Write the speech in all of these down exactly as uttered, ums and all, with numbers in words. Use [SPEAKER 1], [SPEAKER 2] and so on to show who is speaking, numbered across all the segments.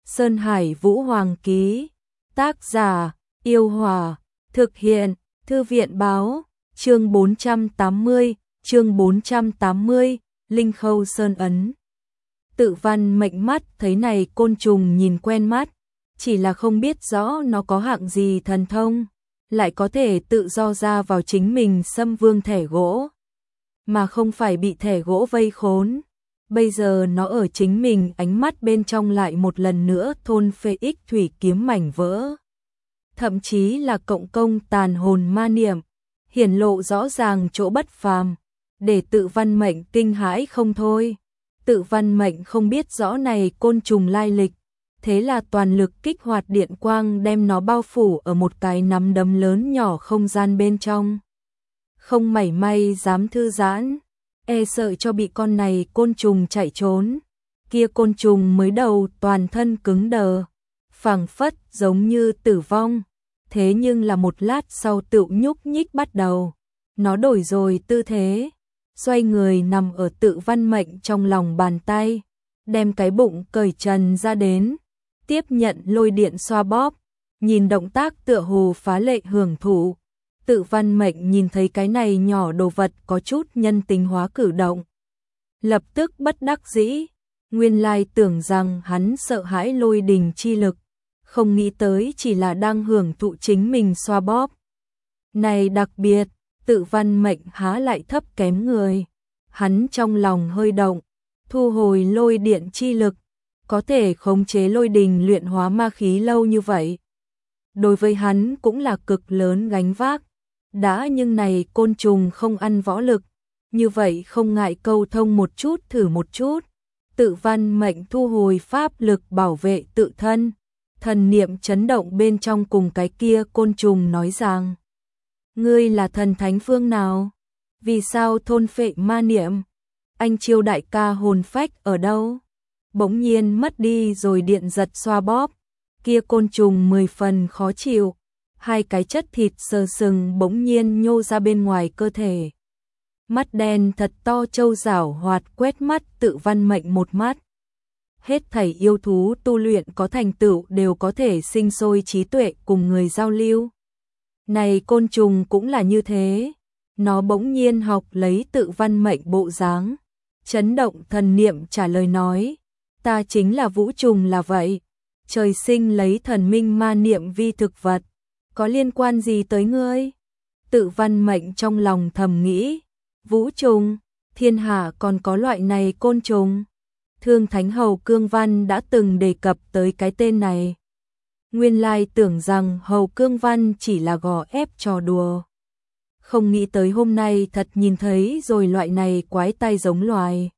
[SPEAKER 1] Sơn Hải Vũ Hoàng ký. Tác giả, Yêu Hòa. Thực hiện, Thư viện báo. Chương bốn trăm tám mươi, chương bốn trăm tám mươi, Linh Khâu Sơn Ấn. Tự văn mệnh mắt thấy này côn trùng nhìn quen mắt, chỉ là không biết rõ nó có hạng gì thần thông, lại có thể tự do ra vào chính mình xâm vương thẻ gỗ, mà không phải bị thẻ gỗ vây khốn. Bây giờ nó ở chính mình ánh mắt bên trong lại một lần nữa thôn phệ ích thủy kiếm mảnh vỡ. Thậm chí là cộng công tàn hồn ma niệm, hiển lộ rõ ràng chỗ bất phàm, để tự văn mệnh kinh hãi không thôi. Tự văn mệnh không biết rõ này côn trùng lai lịch, thế là toàn lực kích hoạt điện quang đem nó bao phủ ở một cái nắm đấm lớn nhỏ không gian bên trong. Không mảy may dám thư giãn, e sợ cho bị con này côn trùng chạy trốn. Kia côn trùng mới đầu toàn thân cứng đờ, phảng phất giống như tử vong, thế nhưng là một lát sau tự nhúc nhích bắt đầu. Nó đổi rồi tư thế, xoay người nằm ở tự văn mệnh trong lòng bàn tay, đem cái bụng cởi trần ra đến, tiếp nhận lôi điện xoa bóp, nhìn động tác tựa hồ phá lệ hưởng thụ. Tự văn mệnh nhìn thấy cái này nhỏ đồ vật có chút nhân tính hóa cử động, lập tức bất đắc dĩ, nguyên lai tưởng rằng hắn sợ hãi lôi đình chi lực, không nghĩ tới chỉ là đang hưởng thụ chính mình xoa bóp. Này đặc biệt, tự văn mệnh há lại thấp kém người, hắn trong lòng hơi động, thu hồi lôi điện chi lực, có thể khống chế lôi đình luyện hóa ma khí lâu như vậy. Đối với hắn cũng là cực lớn gánh vác, đã nhưng này côn trùng không ăn võ lực, như vậy không ngại câu thông một chút thử một chút. Tự văn mệnh thu hồi pháp lực bảo vệ tự thân, thần niệm chấn động bên trong cùng cái kia côn trùng nói rằng: ngươi là thần thánh phương nào? Vì sao thôn phệ ma niệm? Anh Chiêu đại ca hồn phách ở đâu? Bỗng nhiên mất đi rồi điện giật xoa bóp, kia côn trùng mười phần khó chịu, hai cái chất thịt sờ sừng bỗng nhiên nhô ra bên ngoài cơ thể. Mắt đen thật to trâu rảo hoạt quét mắt tự văn mệnh một mắt. Hết thảy yêu thú tu luyện có thành tựu đều có thể sinh sôi trí tuệ cùng người giao lưu. Này côn trùng cũng là như thế, nó bỗng nhiên học lấy tự văn mệnh bộ dáng, chấn động thần niệm trả lời nói: ta chính là vũ trùng là vậy, trời sinh lấy thần minh ma niệm vi thực vật, có liên quan gì tới ngươi? Tự văn mệnh trong lòng thầm nghĩ, vũ trùng, thiên hạ còn có loại này côn trùng. Thương Thánh Hầu Cương Văn đã từng đề cập tới cái tên này. Nguyên lai tưởng rằng Hầu Cương Văn chỉ là gò ép trò đùa, không nghĩ tới hôm nay thật nhìn thấy rồi loại này quái tai giống loài.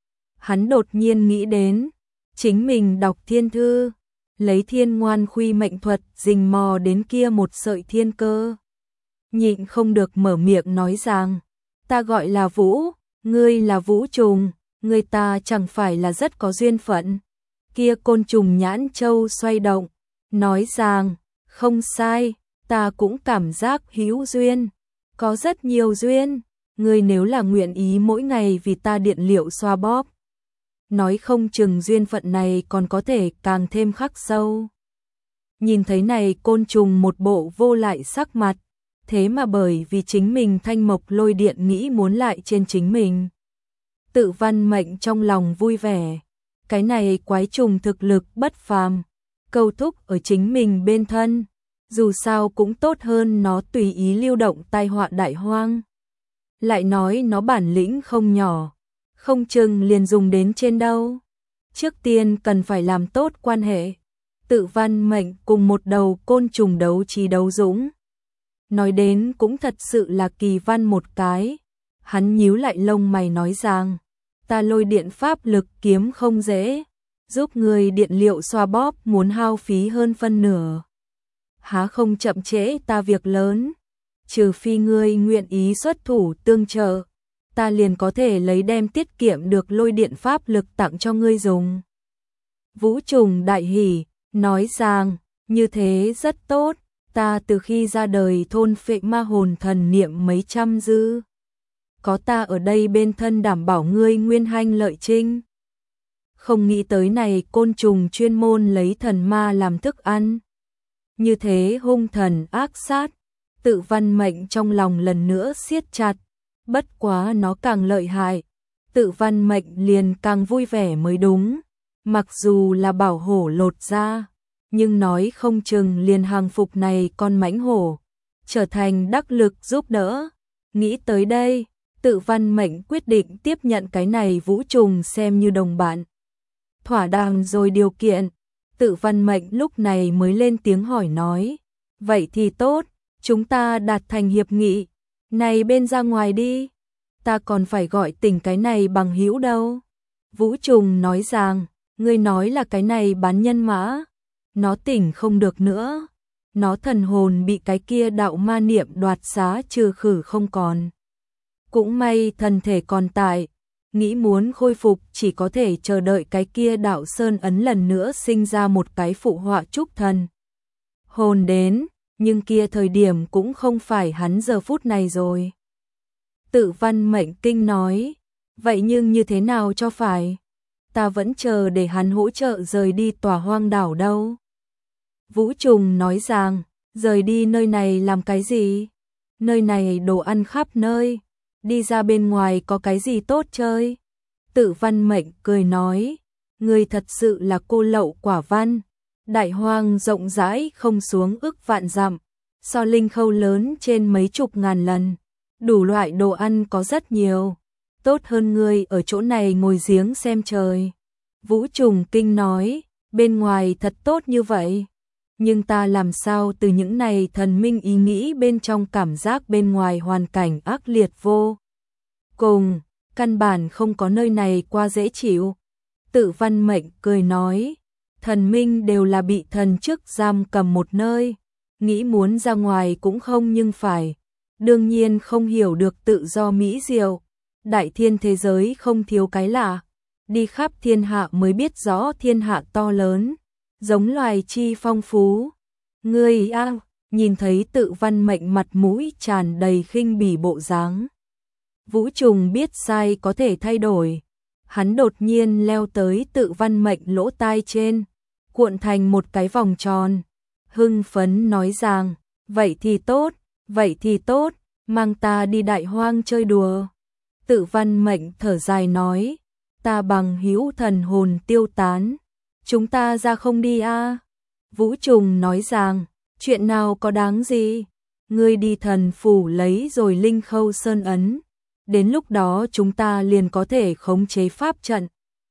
[SPEAKER 1] Hắn đột nhiên nghĩ đến, chính mình đọc thiên thư, lấy thiên ngoan khuy mệnh thuật rình mò đến kia một sợi thiên cơ. Nhịn không được mở miệng nói rằng: ta gọi là Vũ, ngươi là vũ trùng, người ta chẳng phải là rất có duyên phận. Kia côn trùng nhãn châu xoay động, nói rằng: không sai, ta cũng cảm giác hữu duyên, có rất nhiều duyên, ngươi nếu là nguyện ý mỗi ngày vì ta điện liệu xoa bóp, nói không chừng duyên phận này còn có thể càng thêm khắc sâu. Nhìn thấy này côn trùng một bộ vô lại sắc mặt, thế mà bởi vì chính mình thanh mộc lôi điện nghĩ muốn lại trên chính mình. Tự văn mệnh trong lòng vui vẻ, cái này quái trùng thực lực bất phàm, câu thúc ở chính mình bên thân, dù sao cũng tốt hơn nó tùy ý lưu động tai họa đại hoang. Lại nói nó bản lĩnh không nhỏ, không chừng liền dùng đến trên đâu. Trước tiên cần phải làm tốt quan hệ. Tự văn mệnh cùng một đầu côn trùng đấu trí đấu dũng. Nói đến cũng thật sự là kỳ văn một cái. Hắn nhíu lại lông mày nói rằng: ta lôi điện pháp lực kiếm không dễ, giúp người điện liệu xoa bóp muốn hao phí hơn phân nửa. Há không chậm trễ ta việc lớn, trừ phi ngươi nguyện ý xuất thủ tương trợ, ta liền có thể lấy đem tiết kiệm được lôi điện pháp lực tặng cho ngươi dùng. Vũ trùng đại hỉ, nói rằng: như thế rất tốt, ta từ khi ra đời thôn phệ ma hồn thần niệm mấy trăm dư. Có ta ở đây bên thân đảm bảo ngươi nguyên hanh lợi trinh. Không nghĩ tới này côn trùng chuyên môn lấy thần ma làm thức ăn. Như thế hung thần ác sát, Tự Văn Mệnh trong lòng lần nữa siết chặt, bất quá nó càng lợi hại, Tự Văn Mệnh liền càng vui vẻ mới đúng. Mặc dù là bảo hổ lột ra, nhưng nói không chừng liền hàng phục này con mãnh hổ, trở thành đắc lực giúp đỡ. Nghĩ tới đây, Tự Văn Mệnh quyết định tiếp nhận cái này vũ trùng xem như đồng bạn. Thỏa đàm rồi điều kiện, Tự Văn Mệnh lúc này mới lên tiếng hỏi nói, vậy thì tốt, chúng ta đạt thành hiệp nghị, này bên ra ngoài đi, ta còn phải gọi tỉnh cái này bằng hữu đâu. Vũ trùng nói rằng, ngươi nói là cái này bán nhân mã, nó tỉnh không được nữa, nó thần hồn bị cái kia đạo ma niệm đoạt xá trừ khử không còn. Cũng may thần thể còn tại, nghĩ muốn khôi phục chỉ có thể chờ đợi cái kia đạo sơn ấn lần nữa sinh ra một cái phụ họa trúc thần hồn đến, nhưng kia thời điểm cũng không phải hắn giờ phút này rồi. Tự Văn Mệnh kinh nói, vậy nhưng như thế nào cho phải? Ta vẫn chờ để hắn hỗ trợ rời đi tòa hoang đảo đâu. Vũ trùng nói rằng, rời đi nơi này làm cái gì? Nơi này đồ ăn khắp nơi, đi ra bên ngoài có cái gì tốt chơi? Tự Văn Mệnh cười nói, ngươi thật sự là cô lậu quả văn, đại hoang rộng rãi không xuống ức vạn dặm, so linh khâu lớn trên mấy chục ngàn lần, đủ loại đồ ăn có rất nhiều, tốt hơn ngươi ở chỗ này ngồi giếng xem trời. Vũ trùng kinh nói, bên ngoài thật tốt như vậy, nhưng ta làm sao từ những này thần minh ý nghĩ bên trong cảm giác bên ngoài hoàn cảnh ác liệt vô cùng, căn bản không có nơi này qua dễ chịu. Tự Văn Mệnh cười nói, thần minh đều là bị thần chức giam cầm một nơi, nghĩ muốn ra ngoài cũng không nhưng phải, đương nhiên không hiểu được tự do mỹ diệu, đại thiên thế giới không thiếu cái lạ, đi khắp thiên hạ mới biết rõ thiên hạ to lớn, giống loài chi phong phú. Ngươi a, nhìn thấy Tự Văn Mệnh mặt mũi tràn đầy khinh bỉ bộ dáng. Vũ trùng biết sai có thể thay đổi, hắn đột nhiên leo tới Tự Văn Mệnh lỗ tai trên, cuộn thành một cái vòng tròn, hưng phấn nói rằng, vậy thì tốt, vậy thì tốt, mang ta đi đại hoang chơi đùa. Tự Văn Mệnh thở dài nói, ta bằng hữu thần hồn tiêu tán, chúng ta ra không đi a? À? Vũ trùng nói rằng, chuyện nào có đáng gì, ngươi đi thần phủ lấy rồi linh khâu sơn ấn, đến lúc đó chúng ta liền có thể khống chế pháp trận,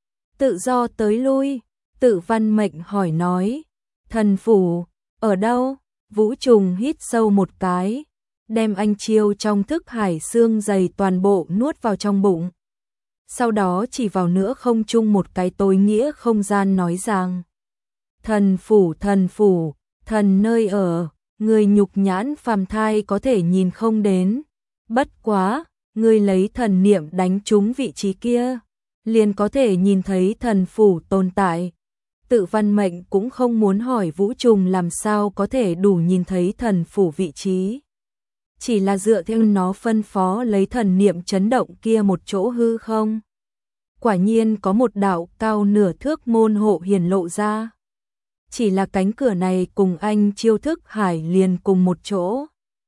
[SPEAKER 1] tự do tới lui. Tự Văn Mệnh hỏi nói, thần phủ, ở đâu? Vũ trùng hít sâu một cái, đem anh chiêu trong thức hải xương dày toàn bộ nuốt vào trong bụng. Sau đó chỉ vào nữa không chung một cái tối nghĩa không gian nói rằng, thần phủ thần phủ, thần nơi ở, người nhục nhãn phàm thai có thể nhìn không đến. Bất quá, người lấy thần niệm đánh trúng vị trí kia, liền có thể nhìn thấy thần phủ tồn tại. Tự Văn Mệnh cũng không muốn hỏi Vũ trùng làm sao có thể đủ nhìn thấy thần phủ vị trí. Chỉ là dựa theo nó phân phó lấy thần niệm chấn động kia một chỗ hư không. Quả nhiên có một đạo cao nửa thước môn hộ hiển lộ ra. Chỉ là cánh cửa này cùng anh chiêu thức hải liền cùng một chỗ.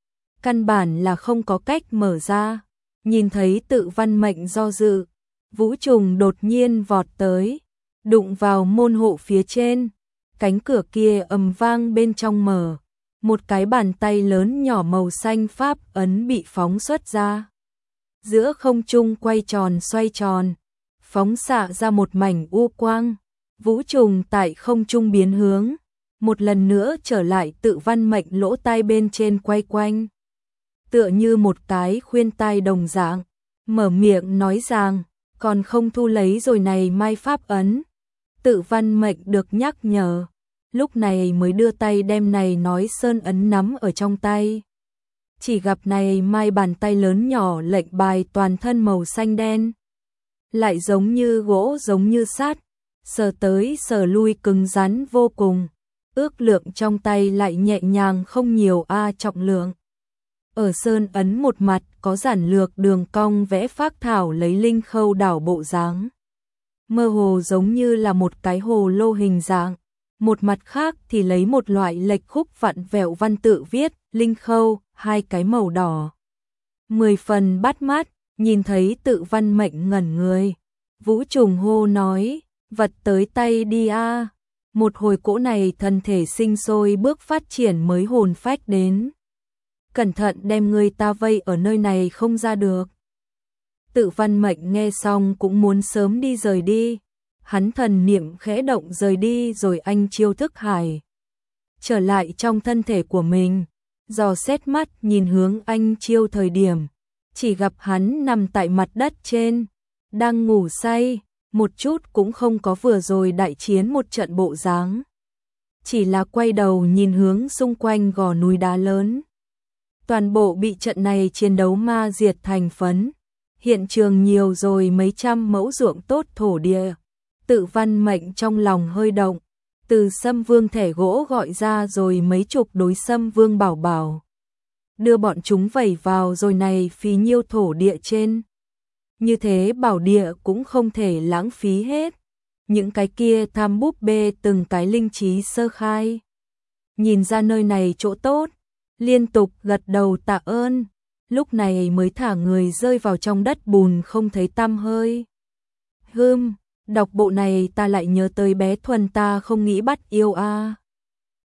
[SPEAKER 1] Căn bản là không có cách mở ra. Nhìn thấy Tự Văn Mệnh do dự, Vũ trùng đột nhiên vọt tới, đụng vào môn hộ phía trên. Cánh cửa kia ầm vang bên trong mở. Một cái bàn tay lớn nhỏ màu xanh pháp ấn bị phóng xuất ra. Giữa không trung quay tròn xoay tròn, phóng xạ ra một mảnh u quang. Vũ trùng tại không trung biến hướng, một lần nữa trở lại Tự Văn Mệnh lỗ tai bên trên quay quanh. Tựa như một cái khuyên tai đồng dạng, mở miệng nói rằng, còn không thu lấy rồi này mai pháp ấn. Tự Văn Mệnh được nhắc nhở, lúc này mới đưa tay đem này nói sơn ấn nắm ở trong tay. Chỉ gặp này mai bàn tay lớn nhỏ lệnh bài toàn thân màu xanh đen, lại giống như gỗ giống như sắt, sờ tới sờ lui cứng rắn vô cùng, ước lượng trong tay lại nhẹ nhàng không nhiều a trọng lượng. Ở sơn ấn một mặt có giản lược đường cong vẽ phác thảo lấy linh khâu đảo bộ dáng. mơ hồ giống như là một cái hồ lô hình dạng. Một mặt khác thì lấy một loại lệch khúc vặn vẹo văn tự viết, Linh Khâu, hai cái màu đỏ. Mười phần bắt mắt, nhìn thấy tự văn mệnh ngẩn người. Vũ Trùng hô nói, vật tới tay đi a. Một hồi cỗ này thân thể sinh sôi bước phát triển mới hồn phách đến. Cẩn thận đem người ta vây ở nơi này không ra được. Tự văn mệnh nghe xong cũng muốn sớm đi rời đi. Hắn thần niệm khẽ động rời đi rồi anh chiêu thức hải. Trở lại trong thân thể của mình, dò xét mắt nhìn hướng anh chiêu thời điểm. Chỉ gặp hắn nằm tại mặt đất trên, đang ngủ say, một chút cũng không có vừa rồi đại chiến một trận bộ dáng. Chỉ là quay đầu nhìn hướng xung quanh gò núi đá lớn. Toàn bộ bị trận này chiến đấu ma diệt thành phấn. Hiện trường nhiều rồi mấy trăm mẫu ruộng tốt thổ địa. Tự văn mệnh trong lòng hơi động, từ Sâm Vương thẻ gỗ gọi ra rồi mấy chục đối Sâm Vương bảo bảo. Đưa bọn chúng vẩy vào rồi này phí nhiêu thổ địa trên. Như thế bảo địa cũng không thể lãng phí hết. Những cái kia tham búp bê từng cái linh trí sơ khai. Nhìn ra nơi này chỗ tốt, liên tục gật đầu tạ ơn. Lúc này mới thả người rơi vào trong đất bùn không thấy tăm hơi. Hưm, đọc bộ này ta lại nhớ tới bé Thuần ta không nghĩ bắt yêu a.